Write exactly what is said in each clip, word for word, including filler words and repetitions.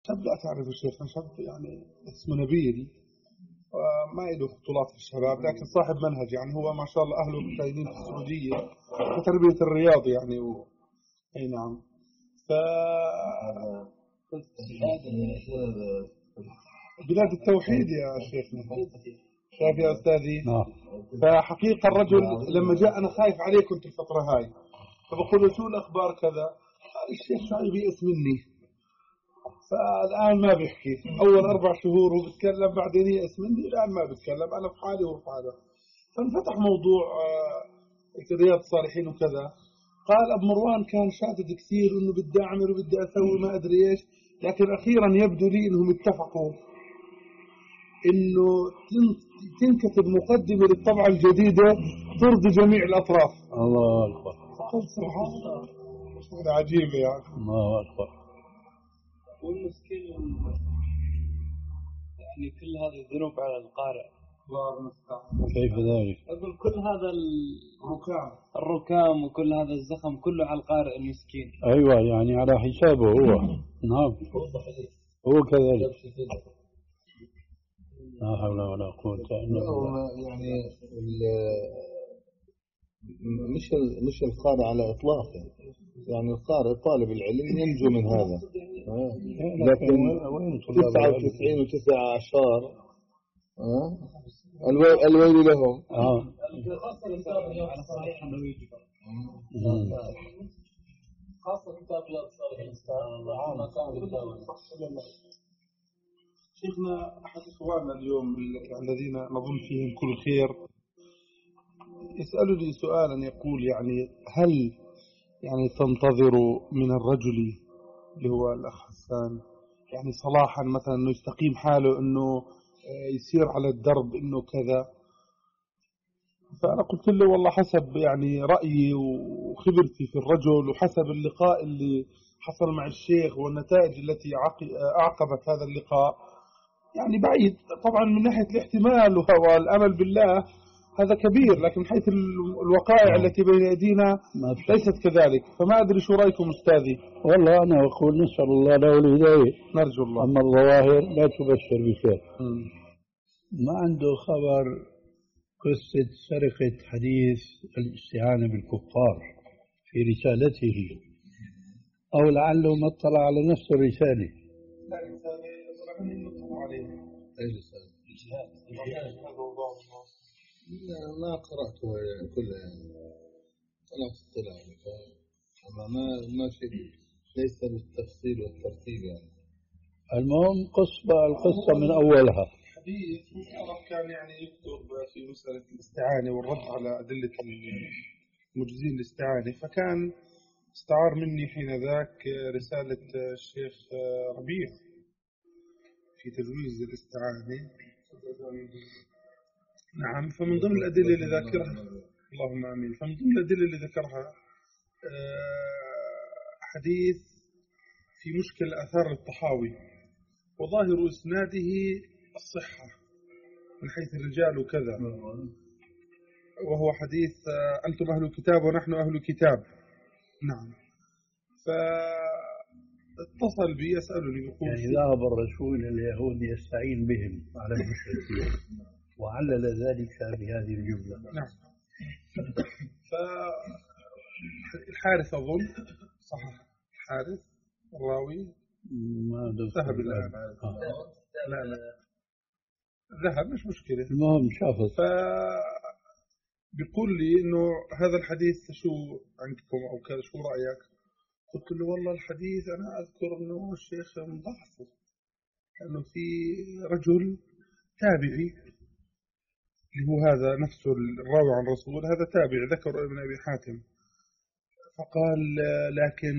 شاب لا تعرف الشيخ، شاب يعني اسمه نبيل، ما له بطولات في الشباب، لكن صاحب منهج، يعني هو ما شاء الله أهله متعينين في السعودية في تربية الرياض يعني و... أي نعم. ف بلاد التوحيد يا شيخنا، شايف يا أستاذي. فحقيقة الرجل لما جاء أنا خايف عليه كنت الفترة هاي، فبقول له شو الأخبار كذا، قال الشيخ شايف يأس مني. فالآن ما بيحكي، أول أربع شهور هو بيتكلم، بعدين يأس مني، الآن ما بيتكلم، أنا في حالي وهو في حاله. فانفتح موضوع رياض الصالحين وكذا. قال أبو مروان كان شادد كثير إنه بدي أعمل وبدي أسوي ما أدري إيش، لكن أخيرا يبدو لي إنهم اتفقوا إنه تنكتب مقدمة للطبعة الجديدة ترضي جميع الأطراف. الله أكبر. فقلت سبحان الله، هذا عجيب يعني. الله أكبر. والمسكين يعني كل هذه الذنوب على القارئ. الله المستعان. كيف ذلك؟ أقول كل هذا الركام الركام وكل هذا الزخم كله على القارئ المسكين. أيوة يعني على حسابه هو. نعم هو كذلك. لا حول ولا قوة إلا بالله. يعني مش مش القارئ على إطلاقه، يعني القارئ طالب العلم ينجو من هذا، لكن تسعة وتسعين وتسعة عشر الويل لهم. آه. خاصة كتاب رياض الصالحين. شيخنا أحد إخواننا اليوم الذين نظن فيهم كل خير يسألني سؤالا يقول يعني هل يعني تنتظر من الرجل اللي هو الأخ حسان يعني صلاحا مثلا أنه يستقيم حاله، أنه يسير على الدرب، أنه كذا؟ فأنا قلت له والله حسب يعني رأيي وخبرتي في الرجل وحسب اللقاء اللي حصل مع الشيخ والنتائج التي أعقبت هذا اللقاء، يعني بعيد طبعا من ناحية الاحتمال والأمل بالله هذا كبير، لكن من حيث الوقائع التي بين أيدينا ليست كذلك. فما أدري شو رأيكم أستاذي؟ والله أنا أقول نسأل الله له الهداية، نرجو الله. أما الظواهر لا تبشر بخير. ما عنده خبر قصة سرقة حديث الاستعانة بالكفار في رسالته، أو لعله ما اطلع على نفس الرسالة. لا رسالة مطلع عليها. أي رسالة؟ ما قرأته كله يعني، طلعت اطلاع أما ما ما شيء ليس بالتفصيل والترتيب يعني. المهم قصة القصة من أولها. حديث مشرف كان يعني يكتب في مسألة الاستعانة والرد على أدلة المجزين الاستعانة، فكان استعار مني حين ذاك رسالة الشيخ ربيع في تجويز الاستعانة. نعم. فمن ضمن الأدلة اللي ذكرها، اللهم آمين، فمن ضمن الأدلة اللي ذكرها حديث في مشكل آثار الطحاوي وظاهر إسناده الصحة من حيث الرجال وكذا، وهو حديث أنتم أهل الكتاب ونحن أهل الكتاب. نعم. فاتصل بي يسألني يقول يعني ذهب الرسول اليهود يستعين بهم على المشركين وعلل ذلك بهذه الجملة. نعم. فالحارث أظن صح، الحارث الراوي ما ذهب الآن. لا لا ذهب مش مشكلة. المهم شافت. فبيقول لي إنه هذا الحديث شو عندكم أو كذا، شو رأيك؟ قلت له والله الحديث أنا أذكر إنه الشيخ مضعفه، لأنه في رجل تابعي اللي هو هذا نفسه الراوي عن رسول، هذا تابعي ذكر ابن أبي حاتم. فقال لكن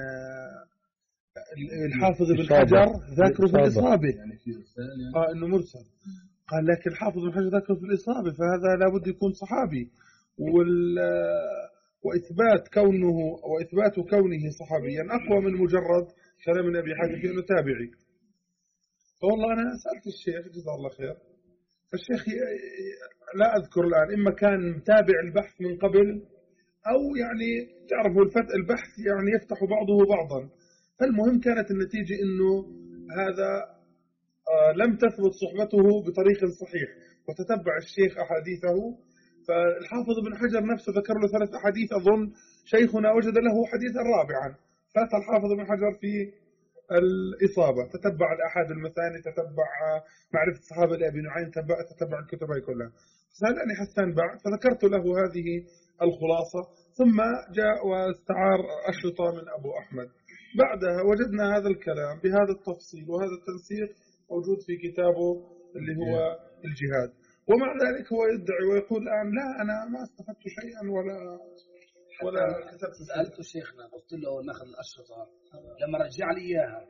الحافظ ابن حجر ذاكره في الإصابة، آه إنه مرسل. قال لكن الحافظ ابن حجر ذاكره في الإصابة، فهذا لابد يكون صحابي، وال وإثبات كونه وإثبات كونه صحابيا أقوى من مجرد كلام ابن أبي حاتم في أنه تابعي. فوالله أنا سألت الشيخ جزاه الله خير، فالشيخ لا أذكر الآن إما كان متابع البحث من قبل أو يعني تعرفوا الفتح البحث يعني يفتح بعضه بعضا. فالمهم كانت النتيجة إنه هذا آه لم تثبت صحبته بطريق صحيح، وتتبع الشيخ أحاديثه. فالحافظ ابن حجر نفسه ذكر له ثلاث أحاديث، أظن شيخنا وجد له حديثا رابعا. فتح الحافظ ابن حجر في الإصابة، تتبع الأحاد المثاني، تتبع معرفة الصحابة لأبي نعيم، تتبع الكتب هاي كلها. سألني حسان بعد فذكرت له هذه الخلاصة، ثم جاء واستعار أشرطة من أبو أحمد. بعدها وجدنا هذا الكلام بهذا التفصيل وهذا التنسيق موجود في كتابه اللي هو الجهاد. ومع ذلك هو يدعي ويقول الآن لا أنا ما استفدت شيئا ولا ولا كتبت. سألت شيخنا قلت له ناخذ الأشرطة، لما رجع لي إياها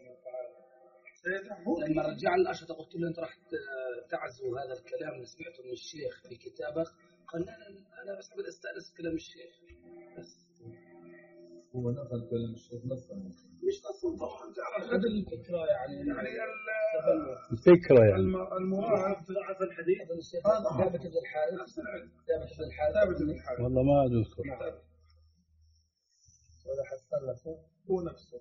لما رجع لي الأشرطة قلت له أنت راح تعزو هذا الكلام اللي سمعته من الشيخ في كتابك؟ قال لا أنا بس بستأنس كلام الشيخ بس. هو نقل كلام الشيخ نصا مش نصا طبعا، تعرف هذا الفكرة يعني يعني الفكرة يعني المراد ضعف الحديث الشيخ ثابت بن الحارث ثابت بن الحارث ثابت بن الحارث والله ما أذكر ولا حسن نفسه هو نفسه.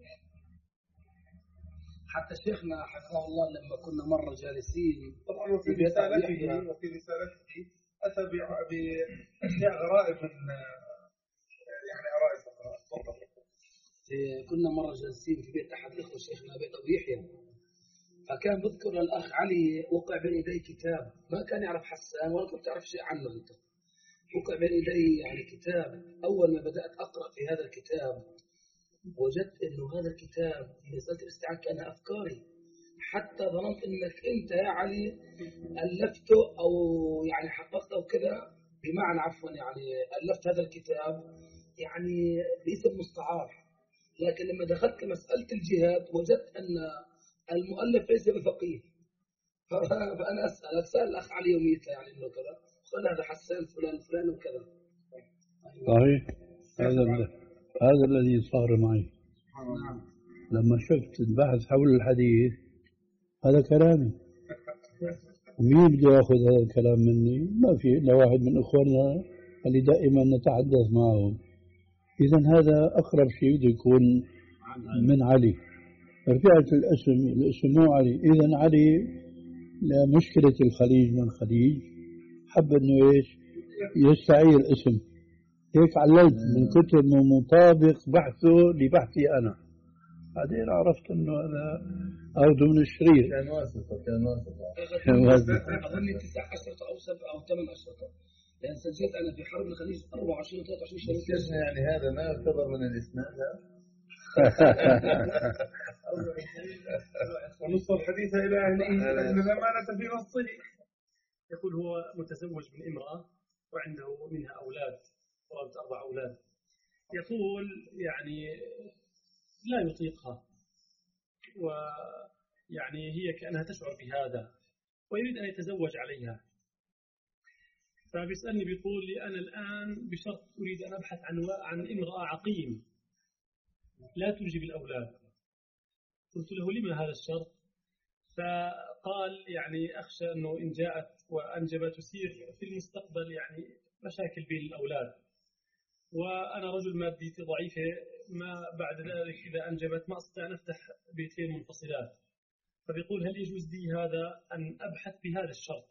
حتى شيخنا حفظه الله لما كنا مرة جالسين طبعا وفي رسالته وفي رسالته أتى بأشياء غرائب من يعني غرائب. كنا مرة جالسين في بيت أحد الإخوة شيخنا أبو يحيى، فكان بذكر الأخ علي وقع بين يدي كتاب، ما كان يعرف حسان ولا كنت تعرف شيء عنه أنت. وقع بين يدي يعني كتاب، أول ما بدأت أقرأ في هذا الكتاب وجدت إنه هذا الكتاب في رسالة الاستيعاب كان أفكاري، حتى ظننت إنك أنت يا علي ألفته أو يعني حققته كذا، بمعنى عفوا يعني ألفت هذا الكتاب يعني باسم مستعار. لكن لما دخلت مسألة الجهاد وجدت أن المؤلف ليس بفقيه، فأنا أسأل أسأل الأخ علي يوميتها يعني إنه كذا، قال هذا حسان فلان فلان وكذا. صحيح، هذا هذا الذي صار معي لما شفت البحث حول الحديث. هذا كلامي، ومين بده ياخذ هذا الكلام مني؟ ما في إلا واحد من إخواننا اللي دائما نتحدث معهم. إذا هذا أقرب شيء بده يكون من علي. رجعت الاسم الاسم مو علي، إذا علي لمشكلة الخليج من خليج حب إنه إيش يستعير اسم، هيك عللت من كتر ما مطابق بحثه لبحثي أنا. بعدين عرفت إنه هذا أخذ من الشرير. كان واسطة كان واسطة كان واسطة أظني تسع أشرطة أو سبع أو ثمان أشرطة، لأن سجلت أنا في حرب الخليج أربعة وعشرين ثلاثة وعشرين شهر. يعني هذا ما يعتبر من الإسناد. ونص الحديث إلى أهله أن الأمانة في نصه. يقول هو متزوج من امرأة وعنده منها أولاد، قرابة أربع أولاد. يقول يعني لا يطيقها، ويعني هي كأنها تشعر بهذا ويريد أن يتزوج عليها. فبيسألني بيقول لي أنا الآن بشرط أريد أن أبحث عن عن امرأة عقيم لا تنجب الأولاد. قلت له لما هذا الشرط؟ فقال يعني أخشى أنه إن جاءت وأنجبت تصير في المستقبل يعني مشاكل بين الأولاد، وأنا رجل ماديتي ضعيفة، ما بعد ذلك إذا أنجبت ما أستطيع أن أفتح بيتين منفصلات. فبيقول هل يجوز لي هذا أن أبحث بهذا الشرط؟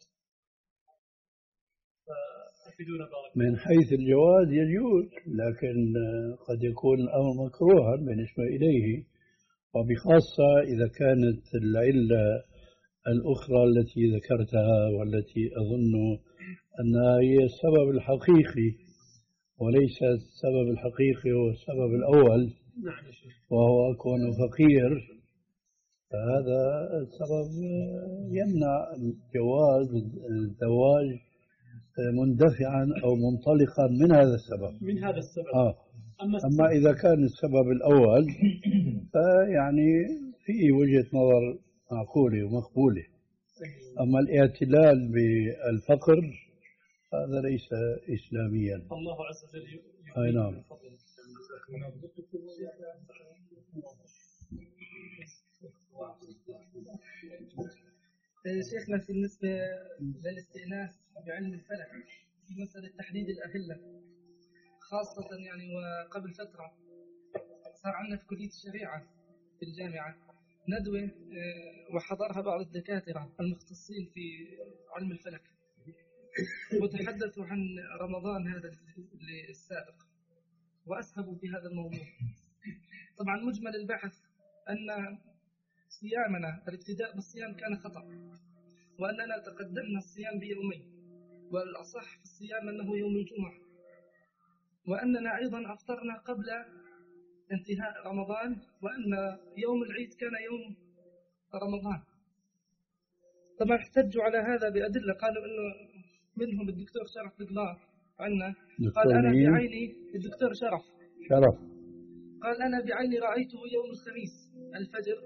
فأفيدونا بارك الله. من حيث الجواز يجوز، لكن قد يكون الأمر مكروها بالنسبة إليه، وبخاصة إذا كانت العلة الأخرى التي ذكرتها والتي أظن أنها هي السبب الحقيقي وليس السبب الحقيقي هو السبب الأول، وهو كون فقير، فهذا السبب يمنع الجواز الزواج مندفعا أو منطلقا من هذا السبب من هذا السبب آه. أما إذا كان السبب الأول فيعني فيه وجهة نظر معقولة ومقبولة. أما الاعتلال بالفقر هذا ليس إسلاميا. الله عز وجل أي نعم. شيخنا بالنسبة للاستئناس بعلم الفلك في مسألة تحديد الأهلة، خاصة يعني وقبل فترة صار عندنا في كلية الشريعة في الجامعة ندوة وحضرها بعض الدكاترة المختصين في علم الفلك، وتحدثوا عن رمضان هذا السابق وأسهبوا في هذا الموضوع. طبعا مجمل البحث أن صيامنا الابتداء بالصيام كان خطأ، وأننا تقدمنا الصيام بيومين، والأصح في الصيام أنه يوم الجمعة، وأننا أيضا أفطرنا قبل انتهاء رمضان، وأن يوم العيد كان يوم رمضان. طبعا احتجوا على هذا بأدلة، قالوا أنه منهم الدكتور شرف بقلاط عنا قال أنا بعيني، الدكتور شرف شرف قال أنا بعيني رأيته يوم الخميس الفجر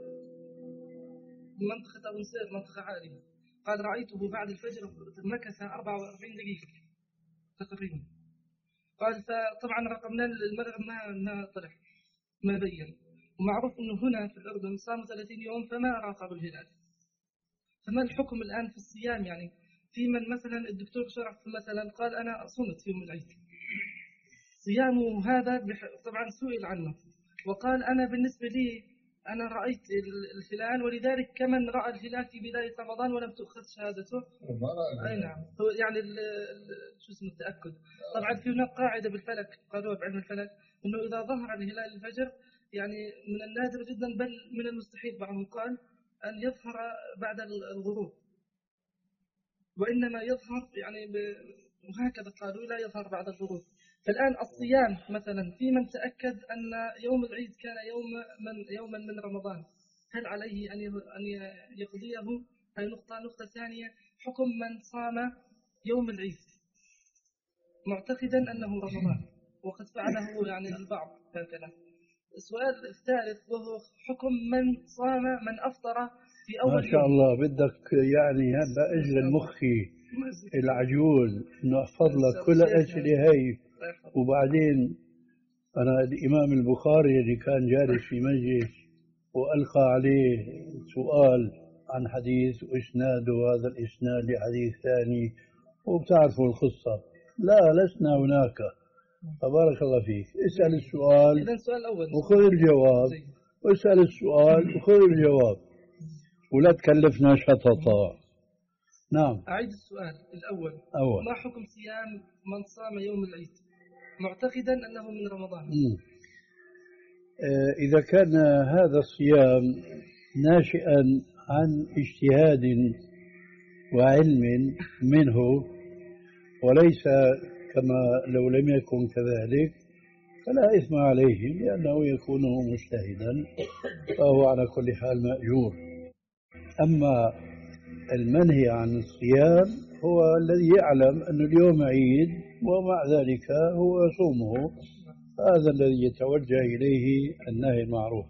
منطقة أبو نصير، منطقة عالية، قال رأيته بعد الفجر مكث أربعة وأربعين دقيقة تقريبا. قال فطبعا رقمنا المغرب ما ما طلع ما بين، ومعروف أنه هنا في الأردن صاموا ثلاثين يوم فما راقبوا الهلال. فما الحكم الآن في الصيام؟ يعني في من مثلا الدكتور شرف مثلا قال أنا صمت في يوم العيد، صيامه هذا طبعا سئل عنه وقال أنا بالنسبة لي أنا رأيت الهلال، ولذلك كمن رأى الهلال في بداية رمضان ولم تؤخذ شهادته. أي نعم، هو يعني شو اسمه التأكد. طبعا في هناك قاعدة بالفلك قالوها بعلم الفلك أنه إذا ظهر الهلال الفجر يعني من النادر جدا بل من المستحيل بعضهم قال أن يظهر بعد الغروب، وإنما يظهر يعني وهكذا قالوا لا يظهر بعد الغروب. فالآن الصيام مثلا في من تأكد أن يوم العيد كان يوم من يوما من رمضان، هل عليه أن أن يقضيه؟ هذه نقطة. نقطة ثانية، حكم من صام يوم العيد معتقدا أنه رمضان وقد فعله يعني البعض هكذا. السؤال الثالث وهو حكم من صام من أفطر في أول ما شاء يوم. الله بدك يعني هذا أجل مخي العجول إنه أحفظ لك كل أسئلة هاي. وبعدين أنا الإمام البخاري اللي كان جالس في مجلس وألقى عليه سؤال عن حديث وإسناده وهذا الإسناد لحديث ثاني وبتعرفوا القصة. لا لسنا هناك. تبارك الله فيك، اسأل السؤال وخذ الجواب، واسأل السؤال وخذ الجواب، ولا تكلفنا شططا. نعم. أعيد السؤال الأول. أول. ما حكم صيام من صام يوم العيد معتقدا أنه من رمضان؟ م. إذا كان هذا الصيام ناشئا عن اجتهاد وعلم منه وليس كما لو لم يكن كذلك فلا إثم عليه، لأنه يكون مجتهدا فهو على كل حال مأجور. أما المنهي عن الصيام هو الذي يعلم أن اليوم عيد ومع ذلك هو يصومه، هذا الذي يتوجه إليه النهي المعروف،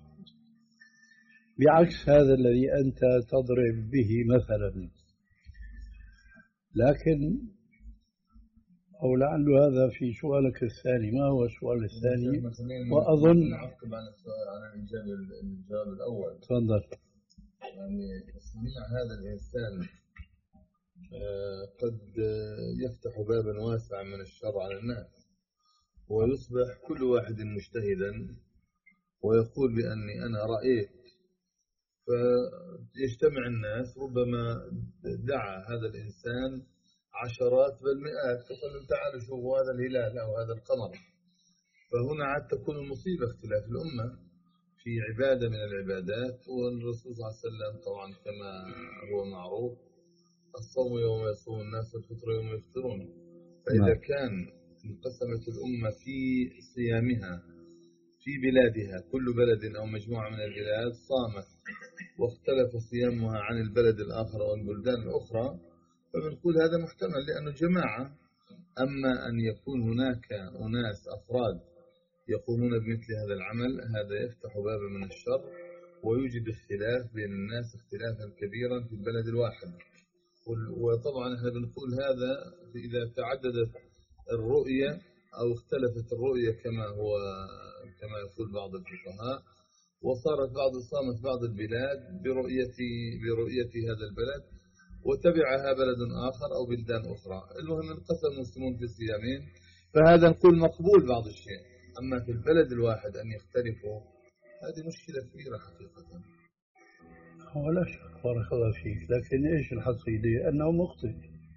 بعكس هذا الذي أنت تضرب به مثلا. لكن أو لعل هذا في سؤالك الثاني. ما هو السؤال الثاني؟ وأظن نعقب عن السؤال عن الجواب الأول. تفضل. يعني صنيع هذا الإنسان قد يفتح بابا واسعا من الشر على الناس، ويصبح كل واحد مجتهدا ويقول بأني أنا رأيت، فيجتمع الناس ربما دعا هذا الإنسان عشرات بل مئات فقال تعالوا شوفوا هذا الهلال أو هذا القمر. فهنا عاد تكون المصيبة اختلاف الأمة في عبادة من العبادات. والرسول صلى الله عليه وسلم طبعا كما هو معروف الصوم يوم يصوم الناس والفطر يوم يفطرون. فإذا كان انقسمت الأمة في صيامها في بلادها، كل بلد أو مجموعة من البلاد صامت واختلف صيامها عن البلد الآخر أو البلدان الأخرى، فبنقول هذا محتمل لأنه جماعة. أما أن يكون هناك أناس أفراد يقومون بمثل هذا العمل، هذا يفتح بابا من الشر ويوجد اختلاف بين الناس اختلافا كبيرا في البلد الواحد. وطبعا احنا بنقول هذا إذا تعددت الرؤية أو اختلفت الرؤية كما هو كما يقول بعض الفقهاء، وصارت بعض صامت بعض البلاد برؤية برؤية هذا البلد وتبعها بلد آخر أو بلدان أخرى. المهم انقسم المسلمون في صيامين، فهذا نقول مقبول بعض الشيء. أما في البلد الواحد أن يختلفوا هذه مشكلة كبيرة حقيقة. هو لا شك بارك الله فيك، لكن إيش الحصيلة؟ أنه مخطئ.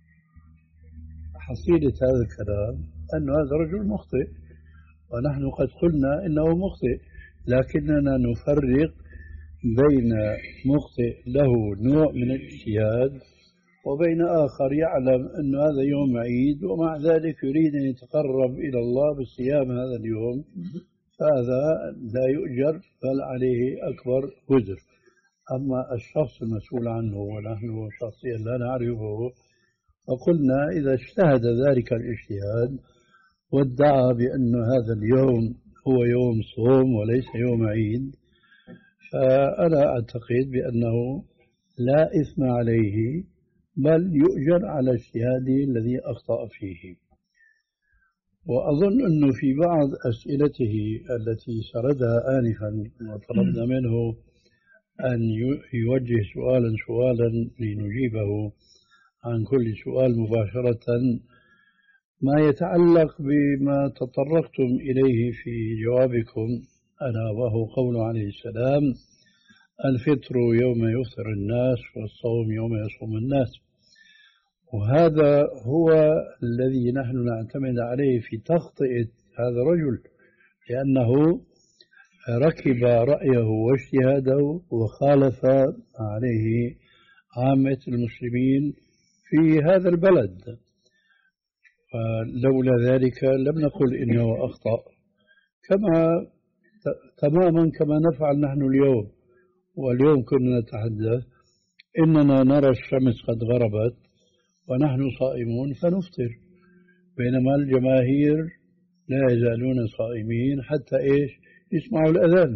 حصيلة هذا الكلام أن هذا رجل مخطئ، ونحن قد قلنا إنه مخطئ، لكننا نفرق بين مخطئ له نوع من الاجتهاد وبين آخر يعلم أن هذا يوم عيد ومع ذلك يريد أن يتقرب إلى الله بالصيام هذا اليوم، فهذا لا يؤجر بل عليه أكبر وزر. أما الشخص المسؤول عنه ونحن شخصيا لا نعرفه، فقلنا إذا اجتهد ذلك الاجتهاد وادعى بأن هذا اليوم هو يوم صوم وليس يوم عيد، فأنا أعتقد بأنه لا إثم عليه بل يؤجر على اجتهاده الذي أخطأ فيه. وأظن أنه في بعض أسئلته التي سردها آنفا وطلبنا منه أن يوجه سؤالا سؤالا لنجيبه عن كل سؤال مباشرة، ما يتعلق بما تطرقتم إليه في جوابكم أنا وهو قول عليه السلام: الفطر يوم يفطر الناس والصوم يوم يصوم الناس. وهذا هو الذي نحن نعتمد عليه في تخطئة هذا الرجل، لأنه ركب رأيه واجتهاده وخالف عليه عامة المسلمين في هذا البلد، فلولا ذلك لم نقل إنه أخطأ، كما تماما كما نفعل نحن اليوم. واليوم كنا نتحدث إننا نرى الشمس قد غربت ونحن صائمون فنفطر، بينما الجماهير لا يزالون صائمين حتى إيش يسمعوا الأذان.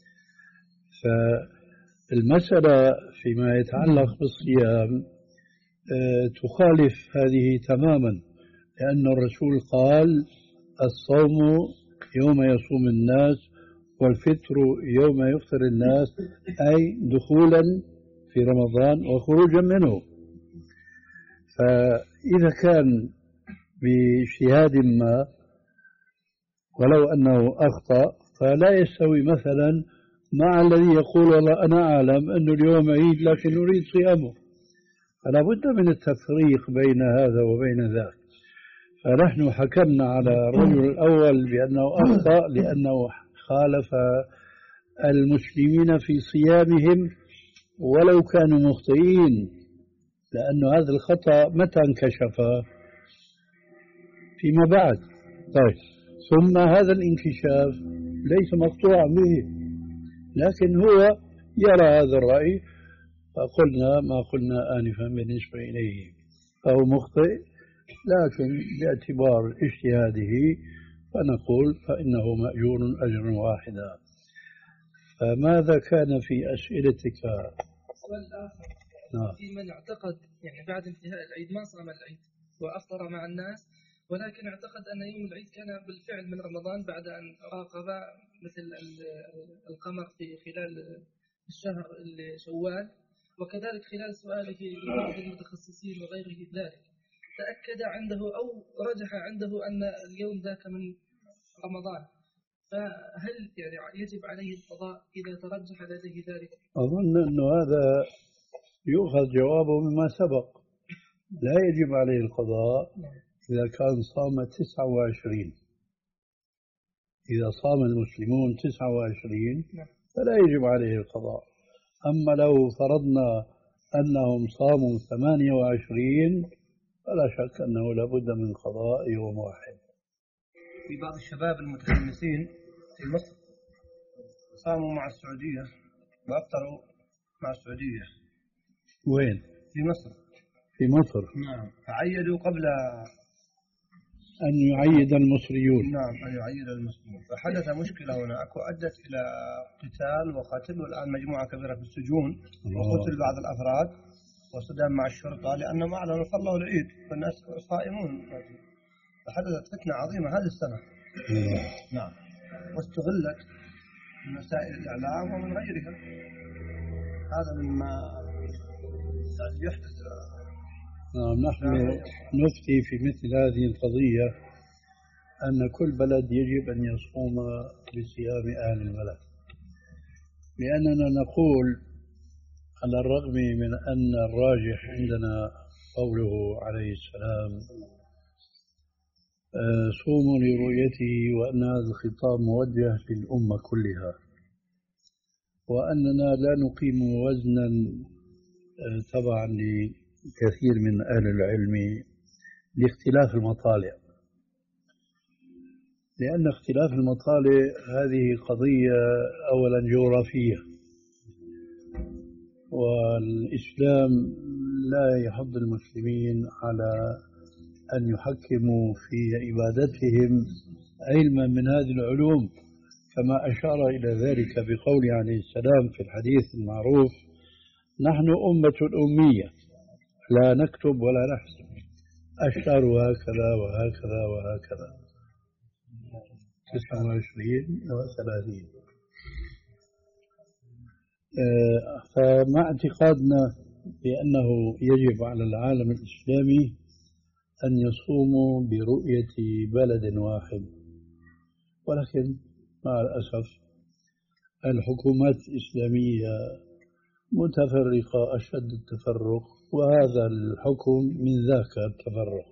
فالمسألة فيما يتعلق بالصيام تخالف هذه تماما، لأن الرسول قال: الصوم يوم يصوم الناس والفطر يوم يفطر الناس، أي دخولا في رمضان وخروجا منه. فإذا كان باجتهاد ما ولو أنه أخطأ فلا يستوي مثلا مع الذي يقول: والله أنا أعلم أن اليوم عيد لكن أريد صيامه. فلا بد من التفريق بين هذا وبين ذاك. فنحن حكمنا على الرجل الأول بأنه أخطأ لأنه خالف المسلمين في صيامهم ولو كانوا مخطئين، لأن هذا الخطأ متى انكشف؟ فيما بعد. طيب، ثم هذا الانكشاف ليس مقطوعا به، لكن هو يرى هذا الرأي، فقلنا ما قلنا آنفا بالنسبة إليه، فهو مخطئ لكن باعتبار اجتهاده فنقول فإنه مأجور أجرا واحدا. فماذا كان في أسئلتك؟ السؤال الآخر: نعم. في من اعتقد يعني بعد انتهاء العيد ما صام العيد وأفطر مع الناس، ولكن اعتقد أن يوم العيد كان بالفعل من رمضان بعد أن راقب مثل القمر في خلال الشهر شوال، وكذلك خلال سؤاله لبعض المتخصصين وغيره ذلك تأكد عنده أو رجح عنده أن اليوم ذاك من رمضان، فهل يعني يجب عليه القضاء إذا ترجح لديه ذلك؟ أظن أن هذا يؤخذ جوابه مما سبق، لا يجب عليه القضاء إذا كان صام تسعة وعشرين. إذا صام المسلمون تسعة وعشرين فلا يجب عليه القضاء. أما لو فرضنا أنهم صاموا ثمانية وعشرين فلا شك أنه لابد من قضاء يوم واحد. في بعض الشباب المتحمسين في مصر صاموا مع السعودية وأفطروا مع السعودية. وين؟ في مصر. في مصر. نعم. فعيدوا قبل أن يعيد المصريون. نعم، أن يعيد المصريون. فحدث مشكلة هناك وأدت إلى قتال وقتل، والآن مجموعة كبيرة في السجون، وقتل بعض الأفراد وصدام مع الشرطة لأنهم أعلنوا صلوا العيد والناس صائمون. فحدثت فتنة عظيمة هذه السنة. نعم. واستغلت من وسائل الإعلام ومن غيرها. هذا مما يحدث. نعم، نحن نفتي في مثل هذه القضية أن كل بلد يجب أن يصوم بصيام أهل البلد، لأننا نقول على الرغم من أن الراجح عندنا قوله عليه السلام صوموا لرؤيته، وأن هذا الخطاب موجه للأمة كلها، وأننا لا نقيم وزنا تبعا لكثير من أهل العلم لاختلاف المطالع، لأن اختلاف المطالع هذه قضية أولا جغرافية، والإسلام لا يحض المسلمين على أن يحكموا في عبادتهم علما من هذه العلوم، كما أشار إلى ذلك بقوله عليه السلام في الحديث المعروف: نحن أمة أمية لا نكتب ولا نحسب، الشهر هكذا وهكذا وهكذا، تسعة وعشرين وثلاثين. فمع اعتقادنا بأنه يجب على العالم الإسلامي أن يصوموا برؤية بلد واحد، ولكن مع الأسف الحكومات الإسلامية متفرقة أشد التفرق، وهذا الحكم من ذاك التفرق.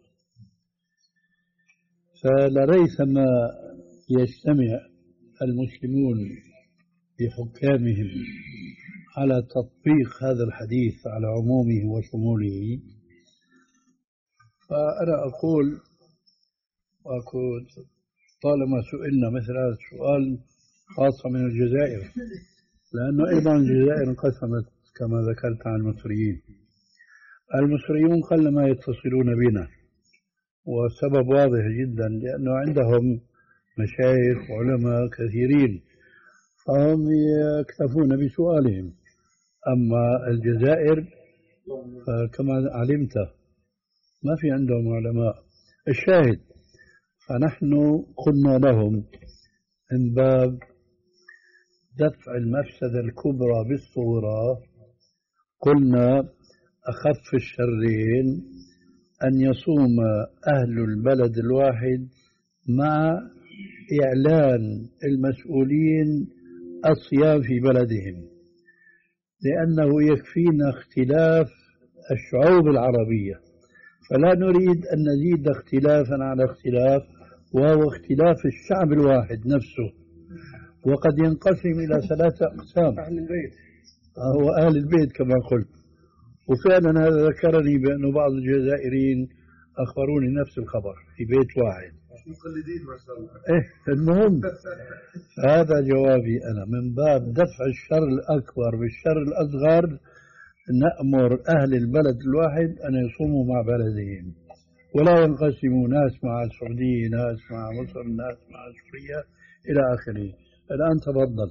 فلريثما يجتمع المسلمون بحكامهم على تطبيق هذا الحديث على عمومه وشموله. فأنا أقول، وأقول طالما سئلنا مثل هذا السؤال خاصة من الجزائر، لأنه أيضا الجزائر انقسمت كما ذكرت عن المصريين. المصريون قلما يتصلون بنا، والسبب واضح جدا، لأنه عندهم مشايخ وعلماء كثيرين فهم يكتفون بسؤالهم. أما الجزائر فكما علمت ما في عندهم علماء. الشاهد، فنحن قلنا لهم من باب دفع المفسدة الكبرى بالصغرى، قلنا أخف الشرين أن يصوم أهل البلد الواحد مع إعلان المسؤولين الصيام في بلدهم، لأنه يكفينا اختلاف الشعوب العربية، فلا نريد أن نزيد اختلافا على اختلاف، وهو اختلاف الشعب الواحد نفسه، وقد ينقسم إلى ثلاثة أقسام: أهل البيت، هو أهل البيت كما قلت. وفعلا هذا ذكرني بأن بعض الجزائريين أخبروني نفس الخبر في بيت واحد. مقلدين ما شاء الله. إيه المهم، هذا جوابي أنا من باب دفع الشر الأكبر بالشر الأصغر، نأمر أهل البلد الواحد أن يصوموا مع بلدهم، ولا ينقسموا ناس مع السعودية، ناس مع مصر، ناس مع سوريا إلى آخره. الآن تفضل.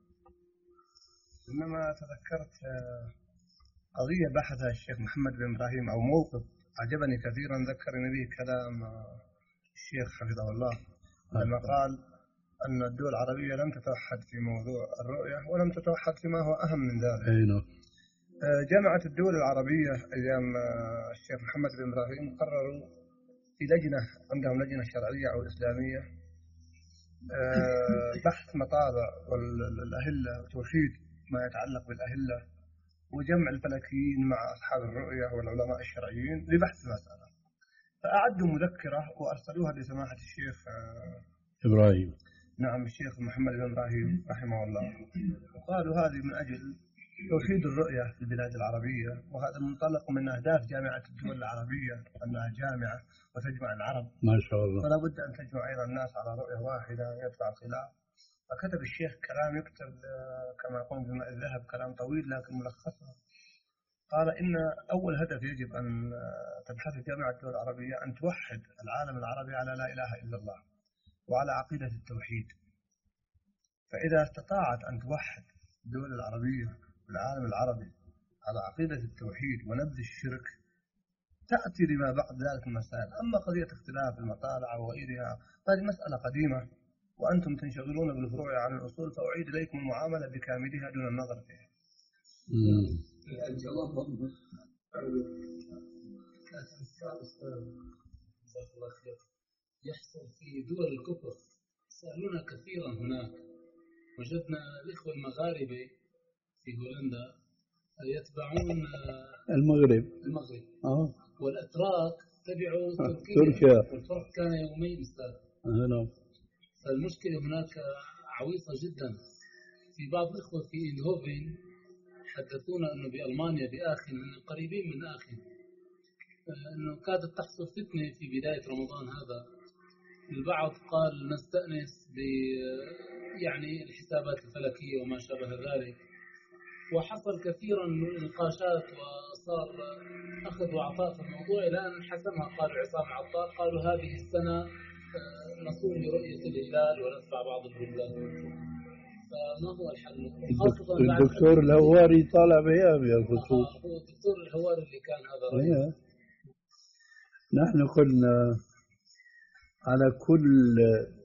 إنما تذكرت قضية بحثها الشيخ محمد بن إبراهيم، أو موقف عجبني كثيرا ذكرني به كلام الشيخ حفظه الله لما قال أن الدول العربية لم تتوحد في موضوع الرؤية، ولم تتوحد فيما هو أهم من ذلك. جامعة الدول العربية أيام الشيخ محمد بن إبراهيم قرروا في لجنة، عندهم لجنة شرعية أو إسلامية، بحث مطالع والأهلة وتوحيد ما يتعلق بالأهلة، وجمع الفلكيين مع أصحاب الرؤية والعلماء الشرعيين لبحث المسألة. فأعدوا مذكرة وأرسلوها لسماحة الشيخ إبراهيم، نعم الشيخ محمد بن إبراهيم رحمه الله، وقالوا هذه من أجل توحيد الرؤية في البلاد العربية، وهذا منطلق من أهداف جامعة الدول العربية أنها جامعة وتجمع العرب ما شاء الله، فلا بد أن تجمع أيضا الناس على رؤية واحدة يدفع الخلاف. فكتب الشيخ كلام يكتب كما يقول بماء الذهب، كلام طويل لكن ملخصه. قال إن أول هدف يجب أن تبحث جامعة الدول العربية أن توحد العالم العربي على لا إله إلا الله وعلى عقيدة التوحيد. فإذا استطاعت أن توحد الدول العربية والعالم العربي على عقيدة التوحيد ونبذ الشرك، تأتي لما بعد ذلك المسائل. أما قضية اختلاف المطالع وغيرها هذه مسألة قديمة، وأنتم تنشغلون بالفروع عن الأصول، فأعيد إليكم المعاملة بكاملها دون النظر فيها. يحصل في دول الكفر، سألونا كثيرا هناك، وجدنا الإخوة المغاربة في هولندا يتبعون المغرب المغرب اه والأتراك تبعوا تركيا, تركيا. والفرق كان يومين أستاذ. نعم. فالمشكلة هناك عويصة جدا. في بعض الإخوة في إندهوفن حدثونا أنه بألمانيا بآخر قريبين من آخر أنه كادت تحصل فتنة في بداية رمضان هذا. البعض قال نستأنس ب يعني الحسابات الفلكية وما شابه ذلك، وحصل كثيرا من النقاشات وصار أخذ وعطاء في الموضوع إلى أن حسمها. قالوا عصام عطار قالوا هذه السنة نصوم لرؤية الهلال ونتبع بعض البلدان. فما هو الحل؟ خاصة الدكتور الهواري طالع بيام يا خصوص. آه هو الدكتور الهواري اللي كان هذا رئيس. نحن قلنا على كل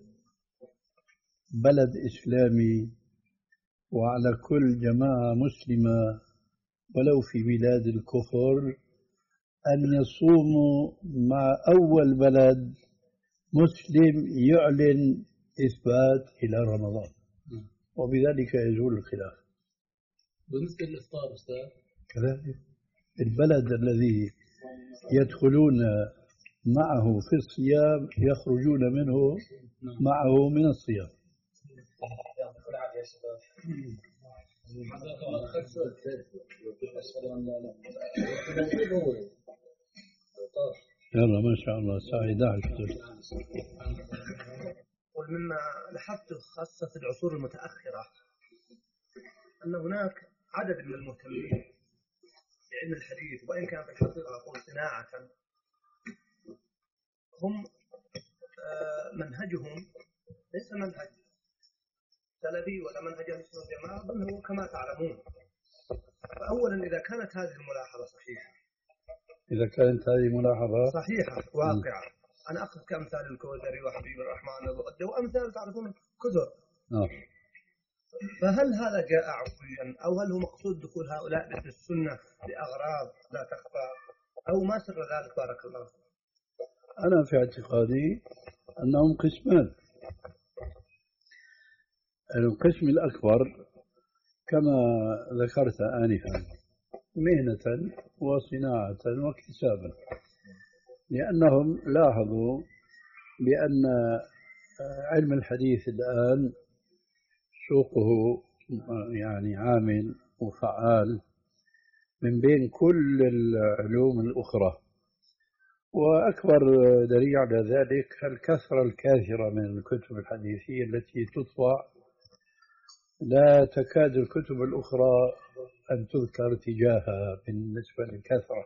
بلد إسلامي وعلى كل جماعة مسلمة ولو في بلاد الكفر أن يصوموا مع أول بلد مسلم يعلن إثبات إلى رمضان، وبذلك يزول الخلاف. بالنسبة للإفطار أستاذ كذلك البلد الذي يدخلون معه في الصيام يخرجون منه معه من الصيام. يلا ما شاء الله الساعة إحدى عشر. ومما لاحظته خاصة في العصور المتأخرة أن هناك عدد من المهتمين بعلم الحديث، وإن كان في الحقيقة أقول صناعة، هم منهجهم ليس منهج سلفي ولا منهج أهل السنة والجماعة، بل هو كما تعلمون. فأولا إذا كانت هذه الملاحظة صحيحة إذا كانت هذه ملاحظة صحيحة واقعة، أنا أخذ كأمثال الكوثري وحبيب الرحمن وغده وأمثال تعرفون كثر. آه. فهل هذا جاء عفويا أو هل هو مقصود دخول هؤلاء في السنة لأغراض لا تخفى أو ما سر ذلك؟ بارك الله فيك. أنا في اعتقادي أنهم قسمان. القسم الأكبر كما ذكرت آنفا مهنة وصناعة واكتسابا، لأنهم لاحظوا بأن علم الحديث الآن سوقه يعني عامل وفعال من بين كل العلوم الأخرى، وأكبر دليل على ذلك الكثرة الكاثرة من الكتب الحديثية التي تطبع، لا تكاد الكتب الأخرى أن تذكر تجاهها بالنسبة للكثرة.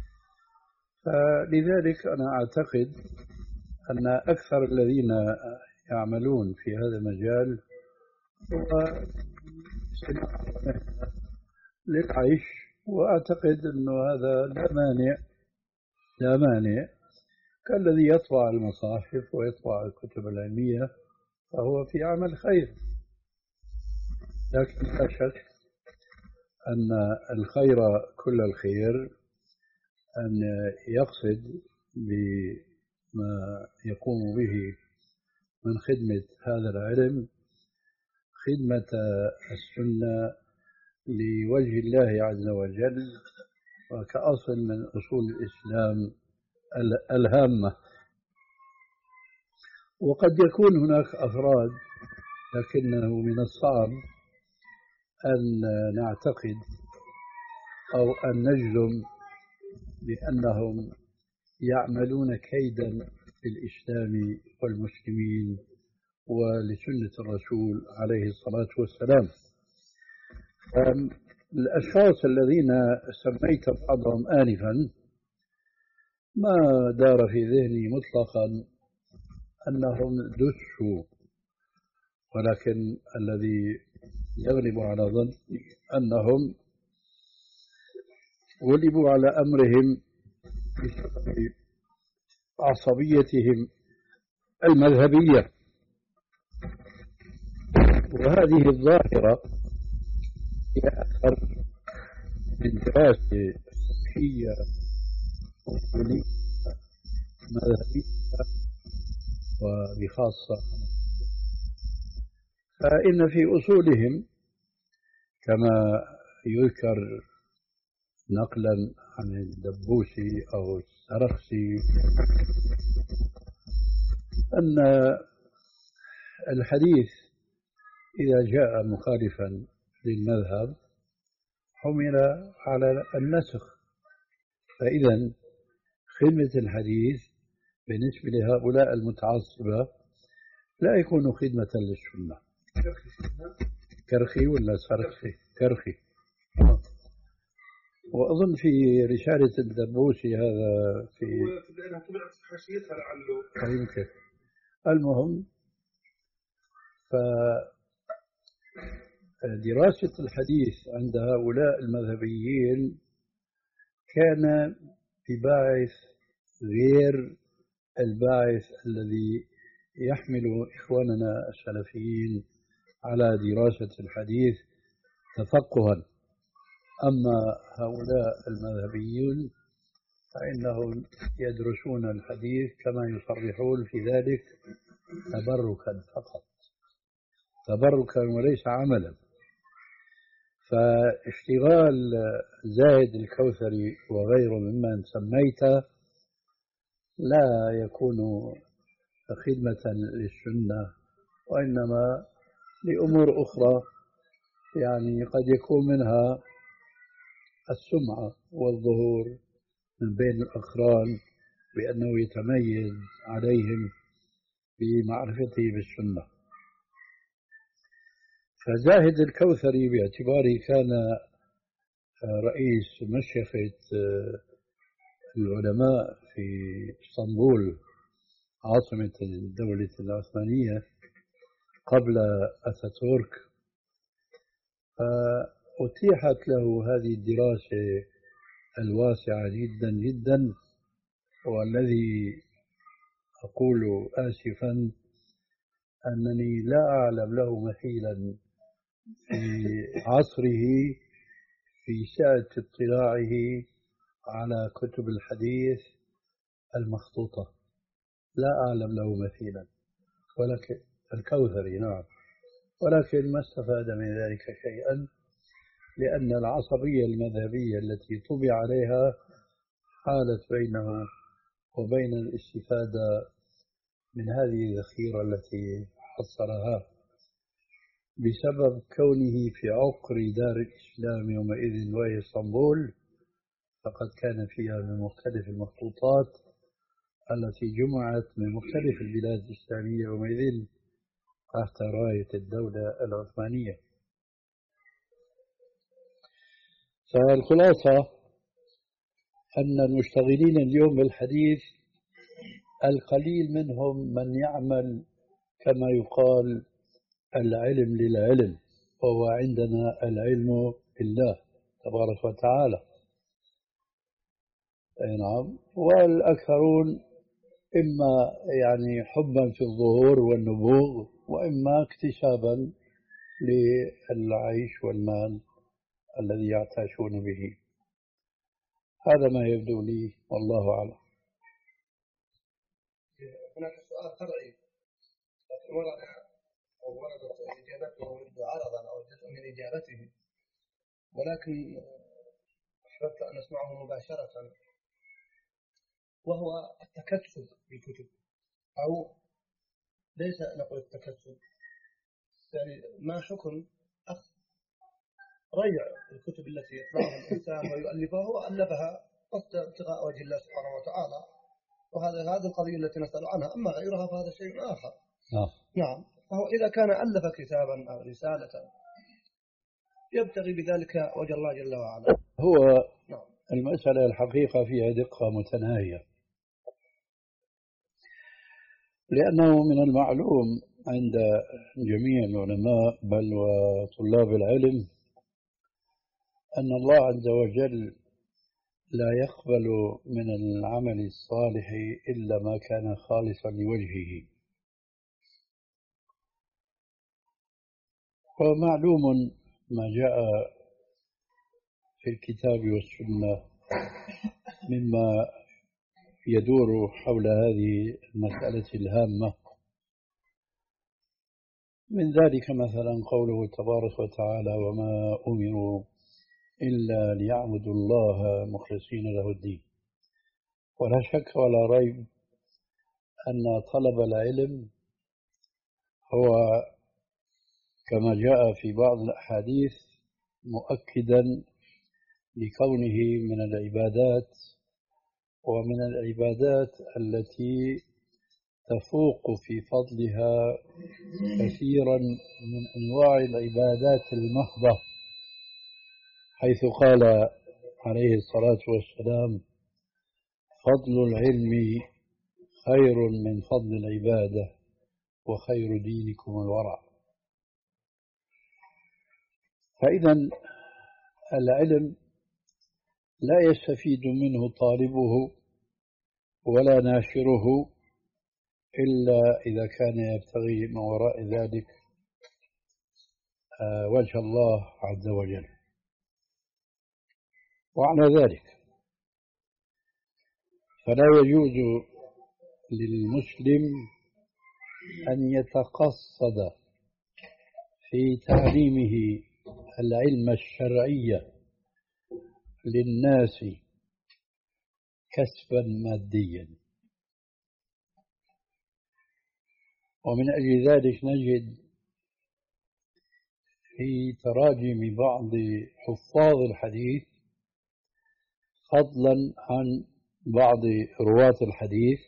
فلذلك أنا أعتقد أن أكثر الذين يعملون في هذا المجال هو للعيش، وأعتقد أنه هذا لا مانع لا مانع كالذي يطبع المصاحف ويطبع الكتب العلمية، فهو في عمل خير. لكن لا شك أن الخير كل الخير أن يقصد بما يقوم به من خدمة هذا العلم خدمة السنة لوجه الله عز وجل، وكأصل من أصول الإسلام الهامة. وقد يكون هناك أفراد، لكنه من الصعب أن نعتقد أو أن نجزم بأنهم يعملون كيدا للإسلام والمسلمين ولسنة الرسول عليه الصلاة والسلام. الأشخاص الذين سميت بعضهم آنفا ما دار في ذهني مطلقا أنهم دسوا، ولكن الذي يغلب على ظني أنهم غلبوا على أمرهم بسبب عصبيتهم المذهبية. وهذه الظاهرة هي أكثر من دراسة فقهية أصولية مذهبية وبخاصة، فإن في أصولهم كما يذكر نقلا عن الدبوسي أو السرخسي أن الحديث إذا جاء مخالفا للمذهب حمل على النسخ، فإذا خدمة الحديث بالنسبة لهؤلاء المتعصبة لا يكون خدمة للسنة. كرخي ولا سرخي؟ كرخي. وأظن في رسالة الدبوسي هذا في حاشيتها لعله يمكن. المهم، فدراسة الحديث عند هؤلاء المذهبيين كان بباعث غير الباعث الذي يحمل إخواننا السلفيين على دراسة الحديث تفقها. أما هؤلاء المذهبيون فإنهم يدرسون الحديث كما يصرحون في ذلك تبركا فقط، تبركا وليس عملا. فاشتغال زاهد الكوثري وغيره ممن سميته لا يكون خدمة للسنة، وإنما لأمور أخرى، يعني قد يكون منها السمعة والظهور من بين الأقران بأنه يتميز عليهم بمعرفته بالسنة. فزاهد الكوثري باعتباره كان رئيس مشيخة العلماء في اسطنبول عاصمة الدولة العثمانية قبل أتاتورك، فأتيحت له هذه الدراسة الواسعة جدا جدا، والذي أقول آسفا أنني لا أعلم له مثيلا في عصره في سعة اطلاعه على كتب الحديث المخطوطة، لا أعلم له مثيلا، ولكن الكوثري نعم، ولكن ما استفاد من ذلك شيئا، لأن العصبية المذهبية التي طبع عليها حالت بينه وبين الاستفادة من هذه الذخيرة التي حصلها بسبب كونه في عقر دار الإسلام يومئذ وهي اسطنبول، فقد كان فيها من مختلف المخطوطات التي جمعت من مختلف البلاد الإسلامية يومئذ تحت راية الدولة العثمانية. فالخلاصة أن المشتغلين اليوم بالحديث القليل منهم من يعمل كما يقال العلم للعلم، وهو عندنا العلم لله تبارك وتعالى. أي نعم. والأكثرون إما يعني حبا في الظهور والنبوغ، وإما اكتسابا للعيش والمال الذي يعتاشون به. هذا ما يبدو لي، والله أعلم. هناك سؤال فرعي لكن ورد أو وردت إجابته منذ عرضا أو جزء من إجابته، ولكن أحببت أن أسمعه مباشرة، وهو التكتب بالكتب، أو ليس نقول التكتب، يعني ما حكم أخذ ريع الكتب التي يطلعها الإنسان ويؤلفها، هو ألفها ابتغاء وجه الله سبحانه وتعالى، وهذا هذه القضية التي نسأل عنها. أما غيرها فهذا شيء آخر. نعم. نعم. فهو إذا كان ألف كتابا أو رسالة يبتغي بذلك وجه الله جل وعلا. هو نعم. المسألة الحقيقة فيها دقة متناهية، لأنه من المعلوم عند جميع العلماء بل وطلاب العلم أن الله عز وجل لا يقبل من العمل الصالح إلا ما كان خالصا لوجهه. ومعلوم ما جاء في الكتاب والسنة مما يدور حول هذه المسألة الهامة، من ذلك مثلا قوله تبارك وتعالى: وما أمروا إلا ليعبدوا الله مخلصين له الدين. ولا شك ولا ريب أن طلب العلم هو كما جاء في بعض الأحاديث مؤكدا لكونه من العبادات، ومن العبادات التي تفوق في فضلها كثيرا من أنواع العبادات المحضة، حيث قال عليه الصلاة والسلام: فضل العلم خير من فضل العبادة، وخير دينكم الورع. فإذا العلم لا يستفيد منه طالبه ولا ناشره إلا إذا كان يبتغي من وراء ذلك وجه الله عز وجل. وعلى ذلك فلا يجوز للمسلم أن يتقصد في تعليمه العلم الشرعي للناس كسبا ماديا. ومن أجل ذلك نجد في تراجم بعض حفاظ الحديث، فضلا عن بعض رواة الحديث،